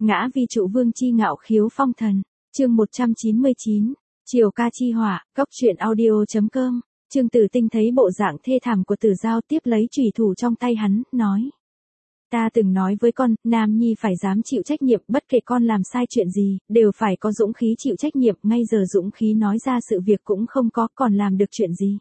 Ngã vi trụ vương chi ngạo khiếu phong thần. Chương 199. Triều ca chi hỏa, cốc truyện audio.com. Trương Tử Tinh thấy bộ dạng thê thảm của Tử Giao, tiếp lấy chùy thủ trong tay hắn, nói: Ta từng nói với con, nam nhi phải dám chịu trách nhiệm, bất kể con làm sai chuyện gì, đều phải có dũng khí chịu trách nhiệm, ngay giờ dũng khí nói ra sự việc cũng không có, còn làm được chuyện gì.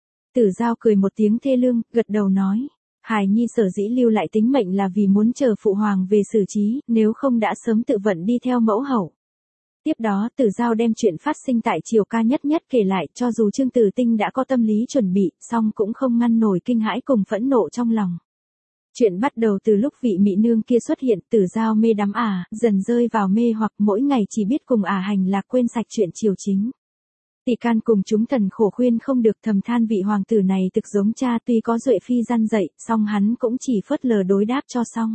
Tử Giao cười một tiếng thê lương, gật đầu nói: Hài nhi sở dĩ lưu lại tính mệnh là vì muốn chờ phụ hoàng về xử trí, nếu không đã sớm tự vận đi theo mẫu hậu. Tiếp đó Tử Giao đem chuyện phát sinh tại Triều ca nhất nhất kể lại, cho dù Trương Tử Tinh đã có tâm lý chuẩn bị, song cũng không ngăn nổi kinh hãi cùng phẫn nộ trong lòng. Chuyện bắt đầu từ lúc vị mỹ nương kia xuất hiện, Tử Giao mê đắm dần rơi vào mê hoặc, mỗi ngày chỉ biết cùng hành lạc, quên sạch chuyện triều chính. Tỷ can cùng chúng thần khổ khuyên không được, thầm than vị hoàng tử này thực giống cha, tuy có duệ phi gian dạy, song hắn cũng chỉ phớt lờ đối đáp cho xong.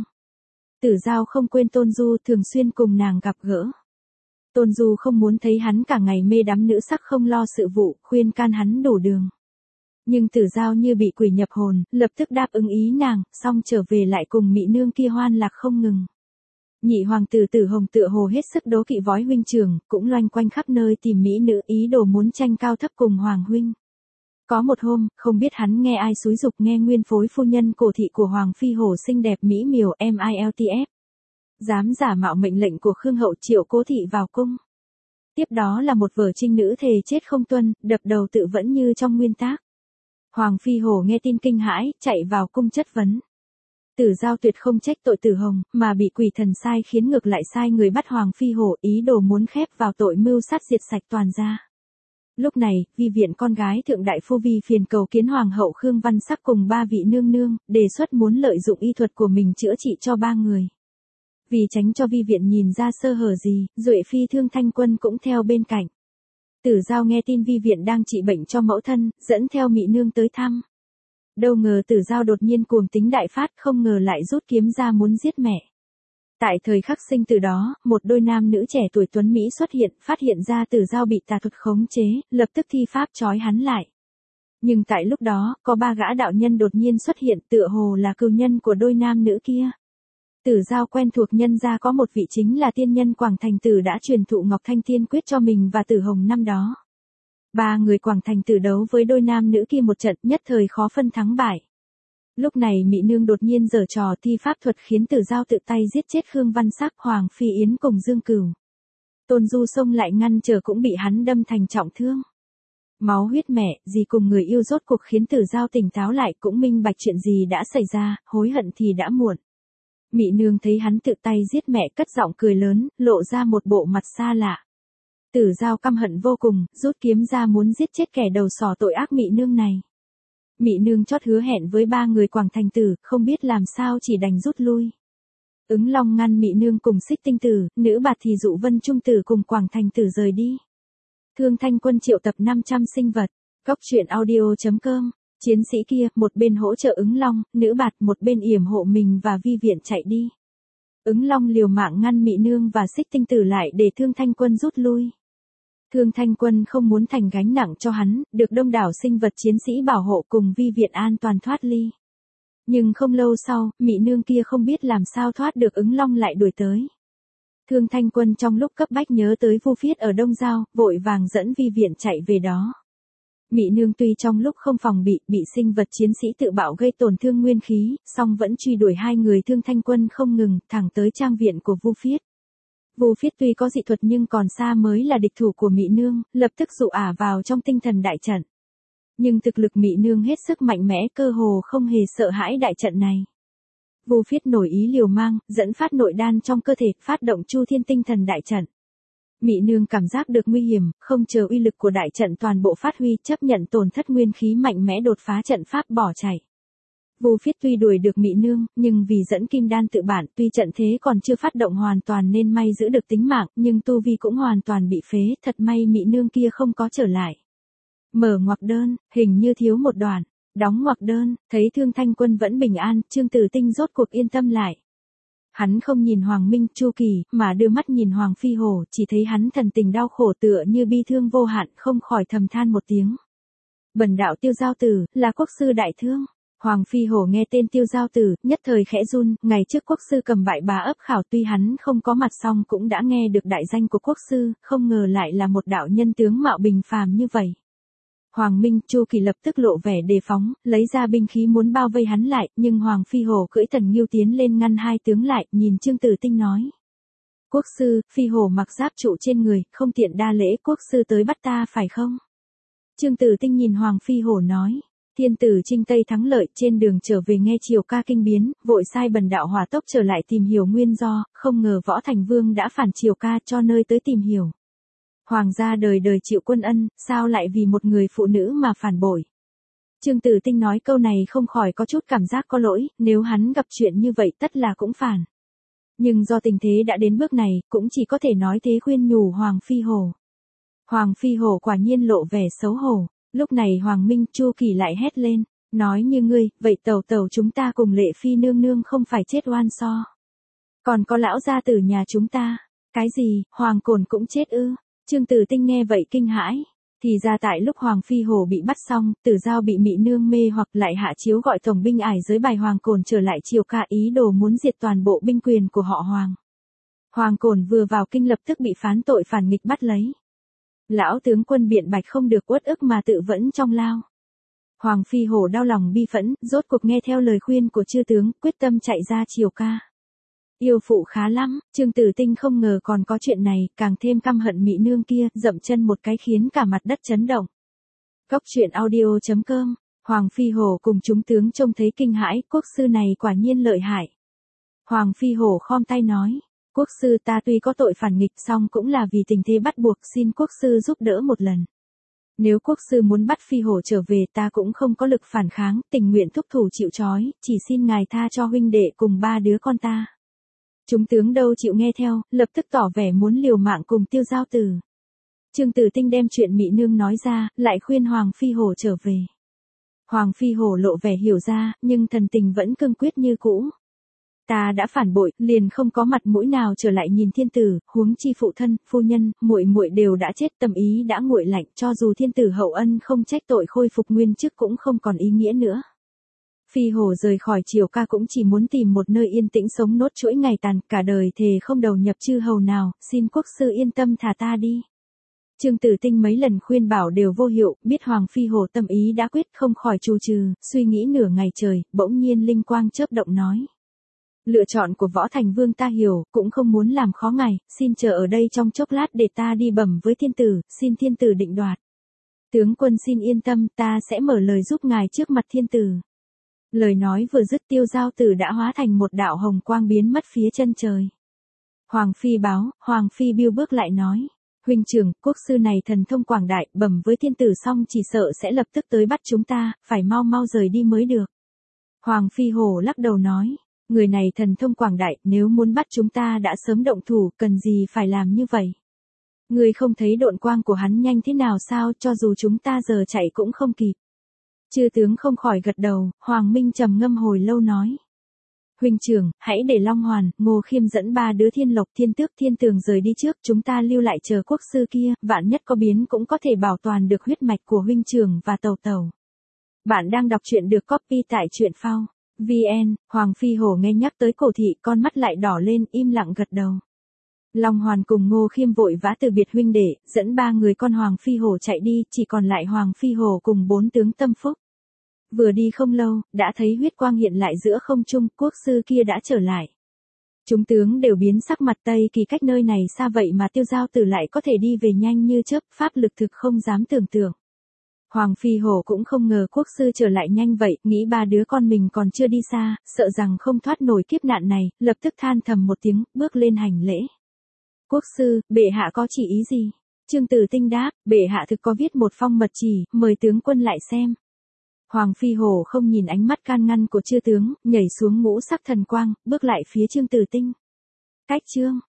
Tử Giao không quên Tôn Du, thường xuyên cùng nàng gặp gỡ. Tôn Du không muốn thấy hắn cả ngày mê đắm nữ sắc, không lo sự vụ, khuyên can hắn đủ đường. Nhưng Tử Giao như bị quỷ nhập hồn, lập tức đáp ứng ý nàng, xong trở về lại cùng mỹ nương kia hoan lạc không ngừng. Nhị hoàng tử Tử Hồng tựa hồ hết sức đố kỵ vói huynh trưởng, cũng loanh quanh khắp nơi tìm mỹ nữ, ý đồ muốn tranh cao thấp cùng hoàng huynh. Có một hôm, không biết hắn nghe ai xúi giục, nghe nguyên phối phu nhân cổ thị của hoàng phi hổ xinh đẹp mỹ miều MILTF. Dám giả mạo mệnh lệnh của Khương hậu triệu Cố thị vào cung. Tiếp đó là một vở trinh nữ thề chết không tuân, đập đầu tự vẫn như trong nguyên tác. Hoàng phi hổ nghe tin kinh hãi, chạy vào cung chất vấn. Tử Giao tuyệt không trách tội Tử Hồng, mà bị quỷ thần sai khiến, ngược lại sai người bắt Hoàng phi hổ, ý đồ muốn khép vào tội mưu sát diệt sạch toàn gia. Lúc này, Vi Viện con gái thượng đại phu Vi phiền cầu kiến hoàng hậu Khương Văn Sắc cùng ba vị nương nương, đề xuất muốn lợi dụng y thuật của mình chữa trị cho ba người. Vì tránh cho Vi Viện nhìn ra sơ hở gì, duệ phi Thương Thanh Quân cũng theo bên cạnh. Tử Giao nghe tin Vi Viện đang trị bệnh cho mẫu thân, dẫn theo mỹ nương tới thăm. Đâu ngờ Tử Giao đột nhiên cuồng tính đại phát, không ngờ lại rút kiếm ra muốn giết mẹ. Tại thời khắc sinh từ đó, một đôi nam nữ trẻ tuổi tuấn Mỹ xuất hiện, phát hiện ra Tử Giao bị tà thuật khống chế, lập tức thi pháp trói hắn lại. Nhưng tại lúc đó, có ba gã đạo nhân đột nhiên xuất hiện, tựa hồ là cừu nhân của đôi nam nữ kia. Tử Giao quen thuộc nhân gia có một vị chính là tiên nhân Quảng Thành Tử đã truyền thụ Ngọc Thanh Tiên Quyết cho mình và Tử Hồng năm đó. Ba người Quảng Thành Tử đấu với đôi nam nữ kia một trận, nhất thời khó phân thắng bại. Lúc này mỹ nương đột nhiên giở trò thi pháp thuật, khiến Tử Giao tự tay giết chết Khương Văn Sắc, Hoàng Phi Yến cùng Dương Cửu. Tôn Du xông lại ngăn trở cũng bị hắn đâm thành trọng thương. Máu huyết mẹ, gì cùng người yêu rốt cuộc khiến Tử Giao tỉnh táo lại, cũng minh bạch chuyện gì đã xảy ra, hối hận thì đã muộn. Mỹ nương thấy hắn tự tay giết mẹ, cất giọng cười lớn, lộ ra một bộ mặt xa lạ. Tử Giao căm hận vô cùng, rút kiếm ra muốn giết chết kẻ đầu sỏ tội ác mỹ nương này. Mỹ nương chót hứa hẹn với ba người Quảng Thành Tử, không biết làm sao chỉ đành rút lui. Ứng Long ngăn Mỹ nương cùng Xích Tinh Tử, nữ bạt thì dụ Vân Trung Tử cùng Quảng Thành Tử rời đi. Thương Thanh Quân triệu tập 500 sinh vật. Cốc truyện audio.com. Chiến sĩ kia, một bên hỗ trợ Ứng Long, nữ bạt một bên yểm hộ mình và Vi Viện chạy đi. Ứng Long liều mạng ngăn Mỹ nương và Xích Tinh Tử lại để Thương Thanh Quân rút lui. Thương Thanh Quân không muốn thành gánh nặng cho hắn, được đông đảo sinh vật chiến sĩ bảo hộ cùng Vi Viện an toàn thoát ly. Nhưng không lâu sau, mỹ nương kia không biết làm sao thoát được, Ứng Long lại đuổi tới. Thương Thanh Quân trong lúc cấp bách nhớ tới Vu Phiết ở Đông Giao, vội vàng dẫn Vi Viện chạy về đó. Mỹ nương tuy trong lúc không phòng bị sinh vật chiến sĩ tự bạo gây tổn thương nguyên khí, song vẫn truy đuổi hai người Thương Thanh Quân không ngừng, thẳng tới trang viện của Vu Phiết. Vu Phiết tuy có dị thuật nhưng còn xa mới là địch thủ của Mỹ nương, lập tức dụ vào trong tinh thần đại trận. Nhưng thực lực Mỹ nương hết sức mạnh mẽ, cơ hồ không hề sợ hãi đại trận này. Vu Phiết nổi ý liều mang, dẫn phát nội đan trong cơ thể, phát động Chu Thiên tinh thần đại trận. Mỹ nương cảm giác được nguy hiểm, không chờ uy lực của đại trận toàn bộ phát huy, chấp nhận tổn thất nguyên khí mạnh mẽ, đột phá trận pháp bỏ chạy. Vu Phiết tuy đuổi được Mỹ nương, nhưng vì dẫn kim đan tự bản, tuy trận thế còn chưa phát động hoàn toàn nên may giữ được tính mạng, nhưng tu vi cũng hoàn toàn bị phế, thật may Mỹ nương kia không có trở lại. Mở ngoặc đơn, hình như thiếu một đoạn, đóng ngoặc đơn, thấy Thương Thanh Quân vẫn bình an, Trương Tử Tinh rốt cuộc yên tâm lại. Hắn không nhìn Hoàng Minh, Chu Kỳ, mà đưa mắt nhìn Hoàng Phi Hổ, chỉ thấy hắn thần tình đau khổ tựa như bi thương vô hạn, không khỏi thầm than một tiếng. Bần đạo Tiêu Giao Tử, là quốc sư đại thương. Hoàng Phi Hổ nghe tên Tiêu Giao Tử, nhất thời khẽ run, ngày trước quốc sư cầm bại bá ấp khảo tuy hắn không có mặt song cũng đã nghe được đại danh của quốc sư, không ngờ lại là một đạo nhân tướng mạo bình phàm như vậy. Hoàng Minh, Chu Kỳ lập tức lộ vẻ đề phóng, lấy ra binh khí muốn bao vây hắn lại, nhưng Hoàng Phi Hổ cưỡi Thần Nghiêu tiến lên ngăn hai tướng lại, nhìn Trương Tử Tinh nói. Quốc sư, Phi Hổ mặc giáp trụ trên người, không tiện đa lễ, quốc sư tới bắt ta phải không? Trương Tử Tinh nhìn Hoàng Phi Hổ nói. Thiên tử Trinh Tây thắng lợi, trên đường trở về nghe triều ca kinh biến, vội sai bần đạo hỏa tốc trở lại tìm hiểu nguyên do, không ngờ Võ Thành Vương đã phản triều ca cho nơi tới tìm hiểu. Hoàng gia đời đời chịu quân ân, sao lại vì một người phụ nữ mà phản bội? Trương Tử Tinh nói câu này không khỏi có chút cảm giác có lỗi, nếu hắn gặp chuyện như vậy tất là cũng phản. Nhưng do tình thế đã đến bước này, cũng chỉ có thể nói thế khuyên nhủ Hoàng Phi Hổ. Hoàng Phi Hổ quả nhiên lộ vẻ xấu hổ. Lúc này Hoàng Minh, Chu Kỳ lại hét lên, nói như ngươi, vậy tẩu tẩu chúng ta cùng Lệ Phi nương nương không phải chết oan so. Còn có lão gia tử nhà chúng ta, cái gì, Hoàng Cổn cũng chết ư? Trương Tử Tinh nghe vậy kinh hãi, thì ra tại lúc Hoàng Phi Hổ bị bắt xong, Tử Giao bị Mị nương mê hoặc lại hạ chiếu gọi tổng binh ải giới bài Hoàng Cổn trở lại triều ca ý đồ muốn diệt toàn bộ binh quyền của họ Hoàng. Hoàng Cổn vừa vào kinh lập tức bị phán tội phản nghịch bắt lấy. Lão tướng quân biện bạch không được uất ức mà tự vẫn trong lao. Hoàng Phi Hổ đau lòng bi phẫn, rốt cuộc nghe theo lời khuyên của chư tướng, quyết tâm chạy ra triều ca. Yêu phụ khá lắm, Trương Tử Tinh không ngờ còn có chuyện này, càng thêm căm hận Mị nương kia, dậm chân một cái khiến cả mặt đất chấn động. Cốc truyện audio.com, Hoàng Phi Hổ cùng chúng tướng trông thấy kinh hãi, quốc sư này quả nhiên lợi hại. Hoàng Phi Hổ khom tay nói. Quốc sư ta tuy có tội phản nghịch song cũng là vì tình thế bắt buộc, xin quốc sư giúp đỡ một lần. Nếu quốc sư muốn bắt Phi Hổ trở về ta cũng không có lực phản kháng, tình nguyện thúc thủ chịu trói, chỉ xin ngài tha cho huynh đệ cùng ba đứa con ta. Chúng tướng đâu chịu nghe theo, lập tức tỏ vẻ muốn liều mạng cùng Tiêu Giao Tử. Trương Tử Tinh đem chuyện Mị nương nói ra, lại khuyên Hoàng Phi Hổ trở về. Hoàng Phi Hổ lộ vẻ hiểu ra, nhưng thần tình vẫn cương quyết như cũ. Ta đã phản bội, liền không có mặt mũi nào trở lại nhìn thiên tử, huống chi phụ thân, phu nhân, muội muội đều đã chết, tâm ý đã nguội lạnh, cho dù thiên tử hậu ân không trách tội khôi phục nguyên chức cũng không còn ý nghĩa nữa. Phi Hổ rời khỏi triều ca cũng chỉ muốn tìm một nơi yên tĩnh sống nốt chuỗi ngày tàn, cả đời thề không đầu nhập chư hầu nào, xin quốc sư yên tâm thả ta đi. Trương Tử Tinh mấy lần khuyên bảo đều vô hiệu, biết Hoàng Phi Hổ tâm ý đã quyết không khỏi trù trừ, suy nghĩ nửa ngày trời, bỗng nhiên linh quang chớp động nói. Lựa chọn của Võ Thành Vương ta hiểu, cũng không muốn làm khó ngài, xin chờ ở đây trong chốc lát để ta đi bẩm với thiên tử, xin thiên tử định đoạt. Tướng quân xin yên tâm, ta sẽ mở lời giúp ngài trước mặt thiên tử. Lời nói vừa dứt Tiêu Giao Tử đã hóa thành một đạo hồng quang biến mất phía chân trời. Hoàng Phi báo, Hoàng Phi biêu bước lại nói. Huynh trưởng, quốc sư này thần thông quảng đại, bẩm với thiên tử xong chỉ sợ sẽ lập tức tới bắt chúng ta, phải mau mau rời đi mới được. Hoàng Phi Hổ lắc đầu nói. Người này thần thông quảng đại, nếu muốn bắt chúng ta đã sớm động thủ, cần gì phải làm như vậy? Người không thấy độn quang của hắn nhanh thế nào sao, cho dù chúng ta giờ chạy cũng không kịp. Chư tướng không khỏi gật đầu, Hoàng Minh trầm ngâm hồi lâu nói. Huynh trưởng, hãy để Long Hoàn, Ngô Khiêm dẫn ba đứa Thiên Lộc, Thiên Tước, Thiên Tường rời đi trước, chúng ta lưu lại chờ quốc sư kia, vạn nhất có biến cũng có thể bảo toàn được huyết mạch của huynh trưởng và tẩu tẩu. Bạn đang đọc truyện được copy tại truyện phao. VN, Hoàng Phi Hổ nghe nhắc tới cổ thị, con mắt lại đỏ lên, im lặng gật đầu. Long Hoàn cùng Ngô Khiêm vội vã từ biệt huynh đệ, dẫn ba người con Hoàng Phi Hổ chạy đi, chỉ còn lại Hoàng Phi Hổ cùng bốn tướng tâm phúc. Vừa đi không lâu, đã thấy huyết quang hiện lại giữa không trung, quốc sư kia đã trở lại. Chúng tướng đều biến sắc mặt, Tây Kỳ cách nơi này xa vậy mà Tiêu Giao Tử lại có thể đi về nhanh như chớp, pháp lực thực không dám tưởng tượng. Hoàng Phi Hổ cũng không ngờ quốc sư trở lại nhanh vậy, nghĩ ba đứa con mình còn chưa đi xa, sợ rằng không thoát nổi kiếp nạn này, lập tức than thầm một tiếng, bước lên hành lễ. Quốc sư, bệ hạ có chỉ ý gì? Trương Tử Tinh đáp, bệ hạ thực có viết một phong mật chỉ, mời tướng quân lại xem. Hoàng Phi Hổ không nhìn ánh mắt can ngăn của chư tướng, nhảy xuống ngũ sắc thần quang, bước lại phía Trương Tử Tinh. Cách chương